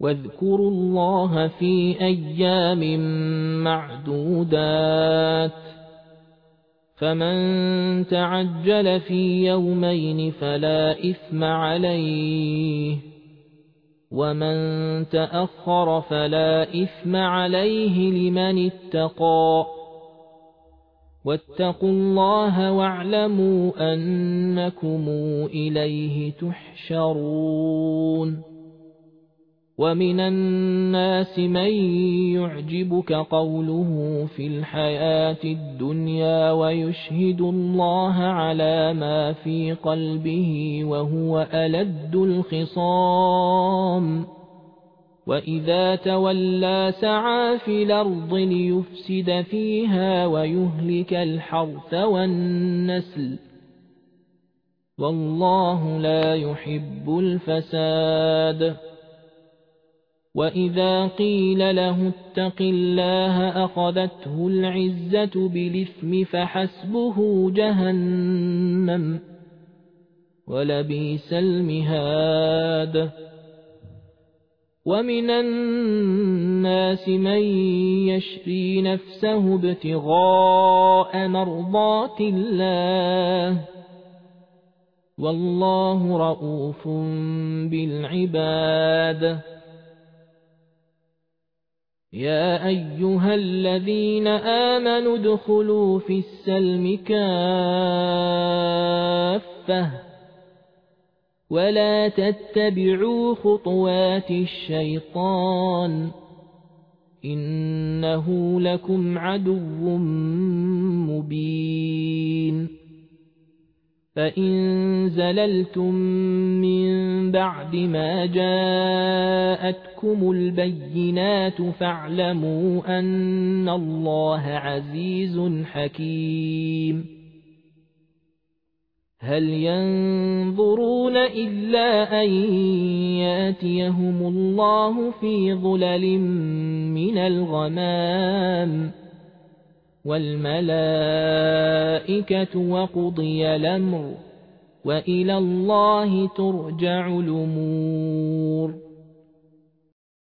واذكروا الله في أيام معدودات فمن تعجل في يومين فلا إثم عليه ومن تأخر فلا إثم عليه لمن اتقى واتقوا الله واعلموا أنكم إليه تحشرون ومن الناس من يعجبك قوله في الحياة الدنيا ويشهد الله على ما في قلبه وهو ألد الخصام وإذا تولى سعى في الأرض ليفسد فيها ويهلك الحرث والنسل والله لا يحب الفساد وإذا قيل له اتق الله أخذته العزة بالإثم فحسبه جهنم ولبئس المهاد ومن الناس من يشري نفسه ابتغاء مرضات الله والله رؤوف بالعباد يا أيها الذين آمنوا ادخلوا في السلم كافة ولا تتبعوا خطوات الشيطان إنه لكم عدو مبين فإن زللتم من بعد ما جاءتكم البينات فاعلموا أن الله عزيز حكيم هل ينظرون إلا أن يأتيهم الله في ظلل من الغمام والملائكة وقضي الأمر وإلى الله ترجع الأمور